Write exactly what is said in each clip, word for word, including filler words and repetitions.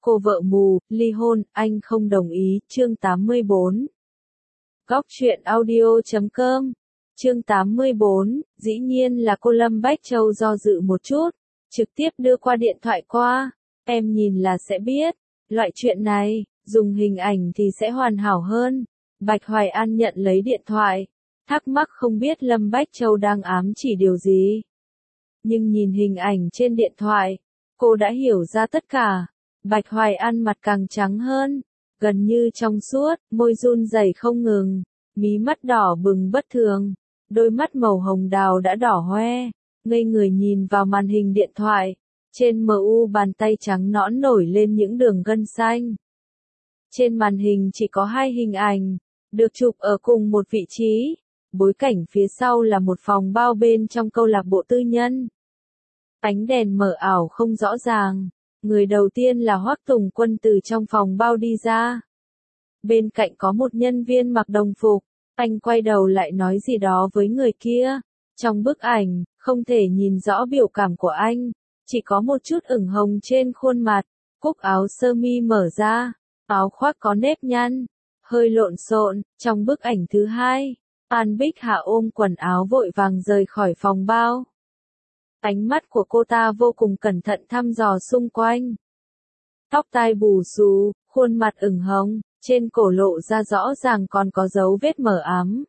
Cô vợ mù, ly hôn, anh không đồng ý, chương tám mươi bốn. Góc truyện audio chấm com. Chương tám mươi bốn, dĩ nhiên là cô Lâm Bách Châu do dự một chút, trực tiếp đưa qua điện thoại qua, em nhìn là sẽ biết, loại chuyện này, dùng hình ảnh thì sẽ hoàn hảo hơn. Bạch Hoài An nhận lấy điện thoại, thắc mắc không biết Lâm Bách Châu đang ám chỉ điều gì. Nhưng nhìn hình ảnh trên điện thoại, cô đã hiểu ra tất cả. Bạch Hoài An mặt càng trắng hơn, gần như trong suốt, môi run rẩy không ngừng, mí mắt đỏ bừng bất thường, đôi mắt màu hồng đào đã đỏ hoe, ngây người nhìn vào màn hình điện thoại, trên em u bàn tay trắng nõn nổi lên những đường gân xanh. Trên màn hình chỉ có hai hình ảnh, được chụp ở cùng một vị trí, bối cảnh phía sau là một phòng bao bên trong câu lạc bộ tư nhân. Ánh đèn mờ ảo không rõ ràng. Người đầu tiên là Hoắc Tùng Quân từ trong phòng bao đi ra. Bên cạnh có một nhân viên mặc đồng phục, anh quay đầu lại nói gì đó với người kia. Trong bức ảnh, không thể nhìn rõ biểu cảm của anh, chỉ có một chút ửng hồng trên khuôn mặt, cúc áo sơ mi mở ra, áo khoác có nếp nhăn, hơi lộn xộn. Trong bức ảnh thứ hai, An Bích Hà ôm quần áo vội vàng rời khỏi phòng bao. Ánh mắt của cô ta vô cùng cẩn thận thăm dò xung quanh. Tóc tai bù xù, khuôn mặt ửng hồng, trên cổ lộ ra rõ ràng còn có dấu vết mờ ám.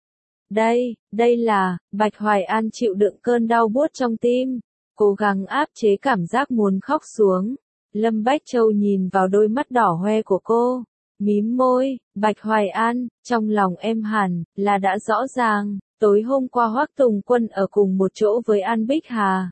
Đây, đây là, Bạch Hoài An chịu đựng cơn đau buốt trong tim, cố gắng áp chế cảm giác muốn khóc xuống. Lâm Bách Châu nhìn vào đôi mắt đỏ hoe của cô, mím môi. Bạch Hoài An, trong lòng em hẳn là đã rõ ràng. Tối hôm qua Hoắc Tùng Quân ở cùng một chỗ với An Bích Hà.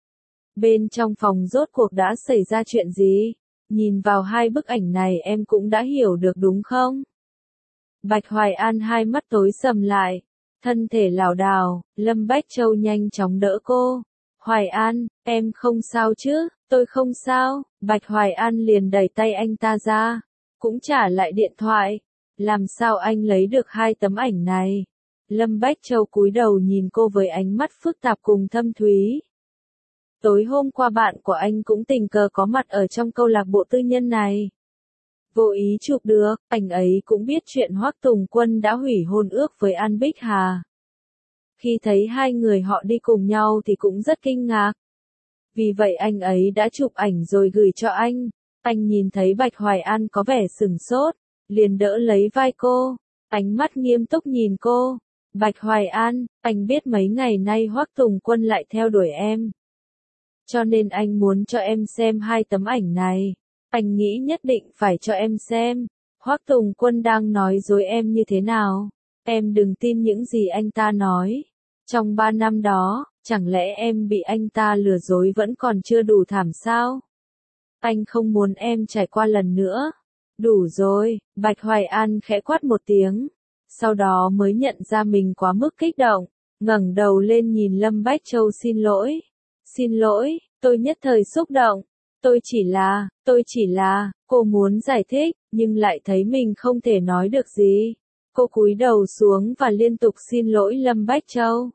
Bên trong phòng rốt cuộc đã xảy ra chuyện gì? Nhìn vào hai bức ảnh này em cũng đã hiểu được đúng không? Bạch Hoài An hai mắt tối sầm lại, thân thể lảo đảo. Lâm Bách Châu nhanh chóng đỡ cô. Hoài An, em không sao chứ? Tôi không sao. Bạch Hoài An liền đẩy tay anh ta ra, cũng trả lại điện thoại. Làm sao anh lấy được hai tấm ảnh này? Lâm Bách Châu cúi đầu nhìn cô với ánh mắt phức tạp cùng thâm thúy. Tối hôm qua bạn của anh cũng tình cờ có mặt ở trong câu lạc bộ tư nhân này. Vô ý chụp được, anh ấy cũng biết chuyện Hoắc Tùng Quân đã hủy hôn ước với An Bích Hà. Khi thấy hai người họ đi cùng nhau thì cũng rất kinh ngạc. Vì vậy anh ấy đã chụp ảnh rồi gửi cho anh. Anh nhìn thấy Bạch Hoài An có vẻ sửng sốt, liền đỡ lấy vai cô, ánh mắt nghiêm túc nhìn cô. Bạch Hoài An, anh biết mấy ngày nay Hoắc Tùng Quân lại theo đuổi em. Cho nên anh muốn cho em xem hai tấm ảnh này. Anh nghĩ nhất định phải cho em xem. Hoắc Tùng Quân đang nói dối em như thế nào. Em đừng tin những gì anh ta nói. Trong ba năm đó, chẳng lẽ em bị anh ta lừa dối vẫn còn chưa đủ thảm sao? Anh không muốn em trải qua lần nữa. Đủ rồi, Bạch Hoài An khẽ quát một tiếng. Sau đó mới nhận ra mình quá mức kích động, ngẩng đầu lên nhìn Lâm Bách Châu xin lỗi. Xin lỗi, tôi nhất thời xúc động. Tôi chỉ là, tôi chỉ là, cô muốn giải thích, nhưng lại thấy mình không thể nói được gì. Cô cúi đầu xuống và liên tục xin lỗi Lâm Bách Châu.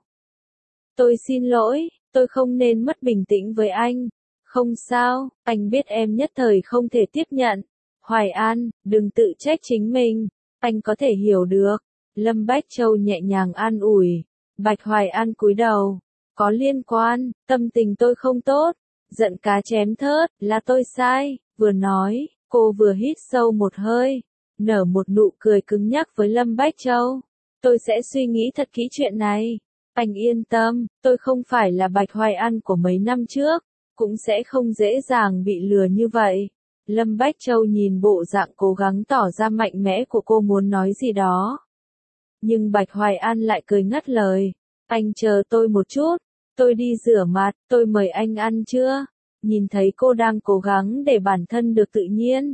Tôi xin lỗi, tôi không nên mất bình tĩnh với anh. Không sao, anh biết em nhất thời không thể tiếp nhận. Hoài An, đừng tự trách chính mình, anh có thể hiểu được. Lâm Bách Châu nhẹ nhàng an ủi. Bạch Hoài An cúi đầu. Có liên quan, tâm tình tôi không tốt. Giận cá chém thớt, là tôi sai. Vừa nói, cô vừa hít sâu một hơi, nở một nụ cười cứng nhắc với Lâm Bách Châu. Tôi sẽ suy nghĩ thật kỹ chuyện này. Anh yên tâm, tôi không phải là Bạch Hoài An của mấy năm trước, cũng sẽ không dễ dàng bị lừa như vậy. Lâm Bách Châu nhìn bộ dạng cố gắng tỏ ra mạnh mẽ của cô muốn nói gì đó. Nhưng Bạch Hoài An lại cười ngắt lời. Anh chờ tôi một chút, tôi đi rửa mặt, tôi mời anh ăn chưa? Nhìn thấy cô đang cố gắng để bản thân được tự nhiên.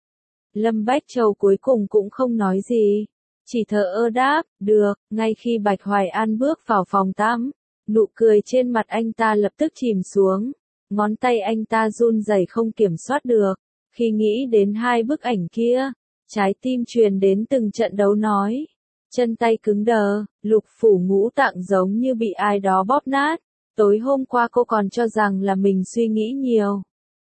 Lâm Bách Châu cuối cùng cũng không nói gì, chỉ thở ơ đáp, được. Ngay khi Bạch Hoài An bước vào phòng tắm, nụ cười trên mặt anh ta lập tức chìm xuống, ngón tay anh ta run rẩy không kiểm soát được. Khi nghĩ đến hai bức ảnh kia, trái tim truyền đến từng trận đấu nói. Chân tay cứng đờ, lục phủ ngũ tạng giống như bị ai đó bóp nát. Tối hôm qua cô còn cho rằng là mình suy nghĩ nhiều.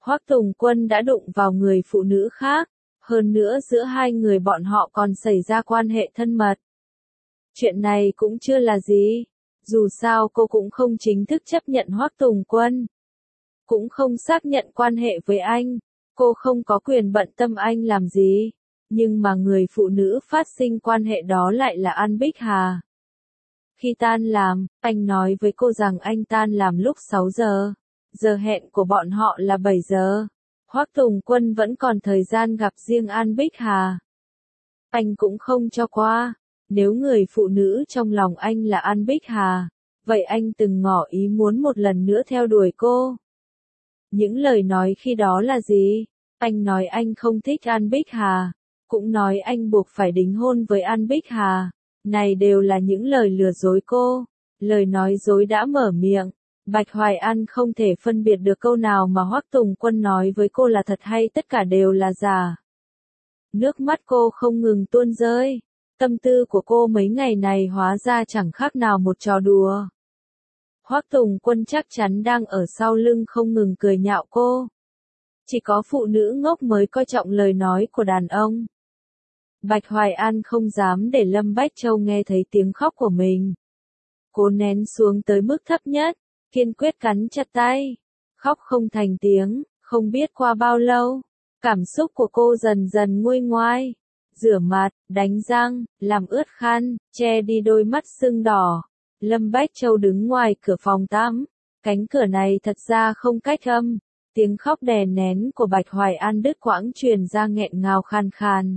Hoắc Tùng Quân đã đụng vào người phụ nữ khác, hơn nữa giữa hai người bọn họ còn xảy ra quan hệ thân mật. Chuyện này cũng chưa là gì, dù sao cô cũng không chính thức chấp nhận Hoắc Tùng Quân, cũng không xác nhận quan hệ với anh, cô không có quyền bận tâm anh làm gì, nhưng mà người phụ nữ phát sinh quan hệ đó lại là An Bích Hà. Khi tan làm, anh nói với cô rằng anh tan làm lúc sáu giờ, giờ hẹn của bọn họ là bảy giờ. Hoắc Tùng Quân vẫn còn thời gian gặp riêng An Bích Hà. Anh cũng không cho qua, nếu người phụ nữ trong lòng anh là An Bích Hà, vậy anh từng ngỏ ý muốn một lần nữa theo đuổi cô. Những lời nói khi đó là gì? Anh nói anh không thích An Bích Hà, cũng nói anh buộc phải đính hôn với An Bích Hà. Này đều là những lời lừa dối cô, lời nói dối đã mở miệng. Bạch Hoài An không thể phân biệt được câu nào mà Hoắc Tùng Quân nói với cô là thật hay tất cả đều là giả. Nước mắt cô không ngừng tuôn rơi, tâm tư của cô mấy ngày này hóa ra chẳng khác nào một trò đùa. Hoắc Tùng Quân chắc chắn đang ở sau lưng không ngừng cười nhạo cô. Chỉ có phụ nữ ngốc mới coi trọng lời nói của đàn ông. Bạch Hoài An không dám để Lâm Bách Châu nghe thấy tiếng khóc của mình. Cô nén xuống tới mức thấp nhất, kiên quyết cắn chặt tay, khóc không thành tiếng. Không biết qua bao lâu, cảm xúc của cô dần dần nguôi ngoai, rửa mặt, đánh răng, làm ướt khăn, che đi đôi mắt sưng đỏ. Lâm Bách Châu đứng ngoài cửa phòng tắm, cánh cửa này thật ra không cách âm, tiếng khóc đè nén của Bạch Hoài An đứt quãng truyền ra nghẹn ngào khan khan.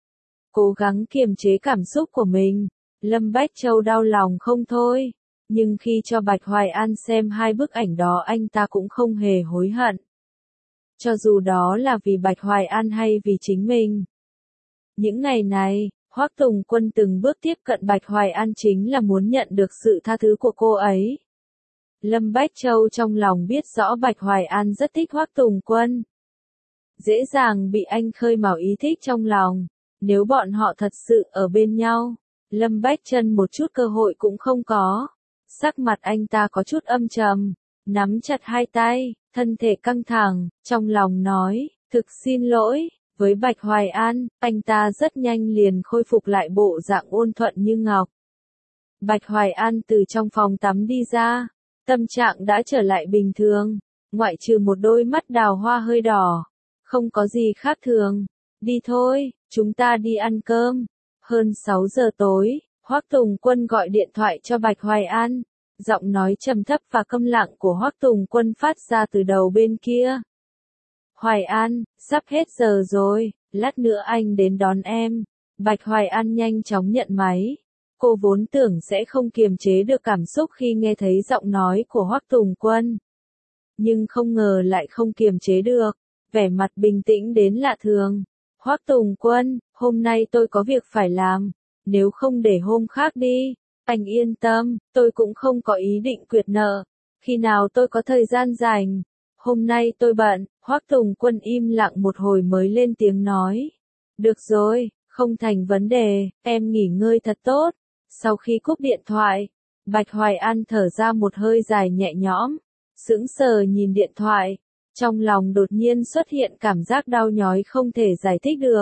Cố gắng kiềm chế cảm xúc của mình, Lâm Bách Châu đau lòng không thôi, nhưng khi cho Bạch Hoài An xem hai bức ảnh đó anh ta cũng không hề hối hận. Cho dù đó là vì Bạch Hoài An hay vì chính mình. Những ngày này, Hoắc Tùng Quân từng bước tiếp cận Bạch Hoài An chính là muốn nhận được sự tha thứ của cô ấy. Lâm Bách Châu trong lòng biết rõ Bạch Hoài An rất thích Hoắc Tùng Quân. Dễ dàng bị anh khơi mào ý thích trong lòng. Nếu bọn họ thật sự ở bên nhau, Lâm Bách Chân một chút cơ hội cũng không có. Sắc mặt anh ta có chút âm trầm, nắm chặt hai tay, thân thể căng thẳng, trong lòng nói, thực xin lỗi. Với Bạch Hoài An, anh ta rất nhanh liền khôi phục lại bộ dạng ôn thuận như ngọc. Bạch Hoài An từ trong phòng tắm đi ra, tâm trạng đã trở lại bình thường, ngoại trừ một đôi mắt đào hoa hơi đỏ, không có gì khác thường. Đi thôi, chúng ta đi ăn cơm. Hơn sáu giờ tối, Hoắc Tùng Quân gọi điện thoại cho Bạch Hoài An, giọng nói trầm thấp và câm lặng của Hoắc Tùng Quân phát ra từ đầu bên kia. Hoài An, sắp hết giờ rồi, lát nữa anh đến đón em. Bạch Hoài An nhanh chóng nhận máy. Cô vốn tưởng sẽ không kiềm chế được cảm xúc khi nghe thấy giọng nói của Hoắc Tùng Quân. Nhưng không ngờ lại không kiềm chế được, vẻ mặt bình tĩnh đến lạ thường. Hoắc Tùng Quân, hôm nay tôi có việc phải làm, nếu không để hôm khác đi. Anh yên tâm, tôi cũng không có ý định quyệt nợ, khi nào tôi có thời gian rảnh. Hôm nay tôi bận. Hoắc Tùng Quân im lặng một hồi mới lên tiếng nói. Được rồi, không thành vấn đề, em nghỉ ngơi thật tốt. Sau khi cúp điện thoại, Bạch Hoài An thở ra một hơi dài nhẹ nhõm, sững sờ nhìn điện thoại. Trong lòng đột nhiên xuất hiện cảm giác đau nhói không thể giải thích được.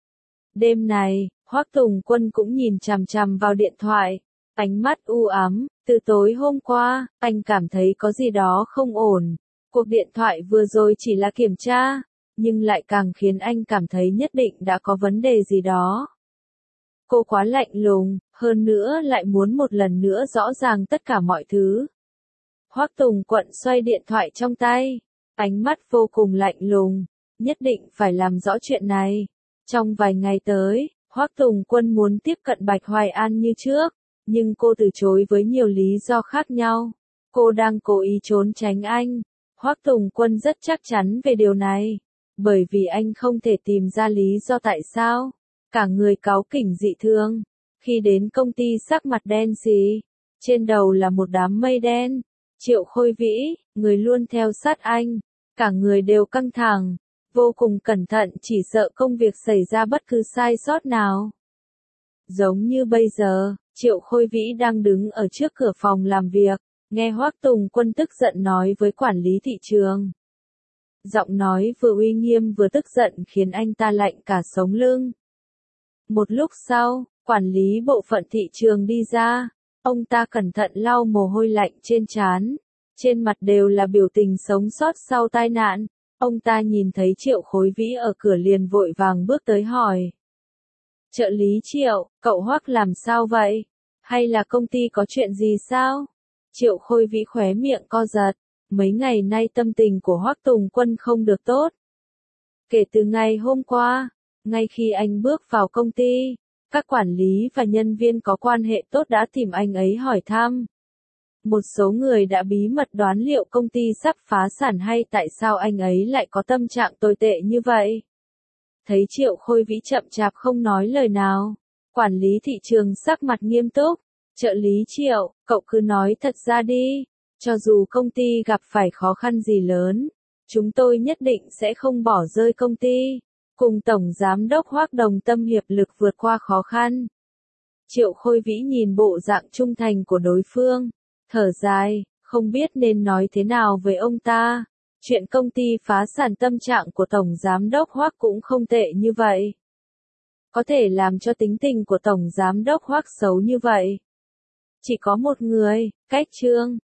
Đêm này, Hoắc Tùng Quân cũng nhìn chằm chằm vào điện thoại, ánh mắt u ám. Từ tối hôm qua, anh cảm thấy có gì đó không ổn. Cuộc điện thoại vừa rồi chỉ là kiểm tra, nhưng lại càng khiến anh cảm thấy nhất định đã có vấn đề gì đó. Cô quá lạnh lùng, hơn nữa lại muốn một lần nữa rõ ràng tất cả mọi thứ. Hoắc Tùng Quân xoay điện thoại trong tay, ánh mắt vô cùng lạnh lùng, nhất định phải làm rõ chuyện này. Trong vài ngày tới, Hoắc Tùng Quân muốn tiếp cận Bạch Hoài An như trước, nhưng cô từ chối với nhiều lý do khác nhau. Cô đang cố ý trốn tránh anh. Hoắc Tùng Quân rất chắc chắn về điều này, bởi vì anh không thể tìm ra lý do tại sao. Cả người cáu kỉnh dị thường, khi đến công ty sắc mặt đen xì, trên đầu là một đám mây đen. Triệu Khôi Vĩ, người luôn theo sát anh, cả người đều căng thẳng, vô cùng cẩn thận chỉ sợ công việc xảy ra bất cứ sai sót nào. Giống như bây giờ, Triệu Khôi Vĩ đang đứng ở trước cửa phòng làm việc, nghe Hoắc Tùng Quân tức giận nói với quản lý thị trường. Giọng nói vừa uy nghiêm vừa tức giận khiến anh ta lạnh cả sống lưng. Một lúc sau, quản lý bộ phận thị trường đi ra, ông ta cẩn thận lau mồ hôi lạnh trên trán, trên mặt đều là biểu tình sống sót sau tai nạn. Ông ta nhìn thấy Triệu Khối Vĩ ở cửa liền vội vàng bước tới hỏi. Trợ lý Triệu, cậu Hoắc làm sao vậy? Hay là công ty có chuyện gì sao? Triệu Khôi Vĩ khóe miệng co giật, mấy ngày nay tâm tình của Hoắc Tùng Quân không được tốt. Kể từ ngày hôm qua, ngay khi anh bước vào công ty, các quản lý và nhân viên có quan hệ tốt đã tìm anh ấy hỏi thăm. Một số người đã bí mật đoán liệu công ty sắp phá sản hay tại sao anh ấy lại có tâm trạng tồi tệ như vậy. Thấy Triệu Khôi Vĩ chậm chạp không nói lời nào, quản lý thị trường sắc mặt nghiêm túc. Trợ lý Triệu, cậu cứ nói thật ra đi, cho dù công ty gặp phải khó khăn gì lớn, chúng tôi nhất định sẽ không bỏ rơi công ty, cùng Tổng Giám đốc Hoắc đồng tâm hiệp lực vượt qua khó khăn. Triệu Khôi Vĩ nhìn bộ dạng trung thành của đối phương, thở dài, không biết nên nói thế nào với ông ta. Chuyện công ty phá sản tâm trạng của Tổng Giám đốc Hoắc cũng không tệ như vậy. Có thể làm cho tính tình của Tổng Giám đốc Hoắc xấu như vậy. Chỉ có một người, Cách Trương.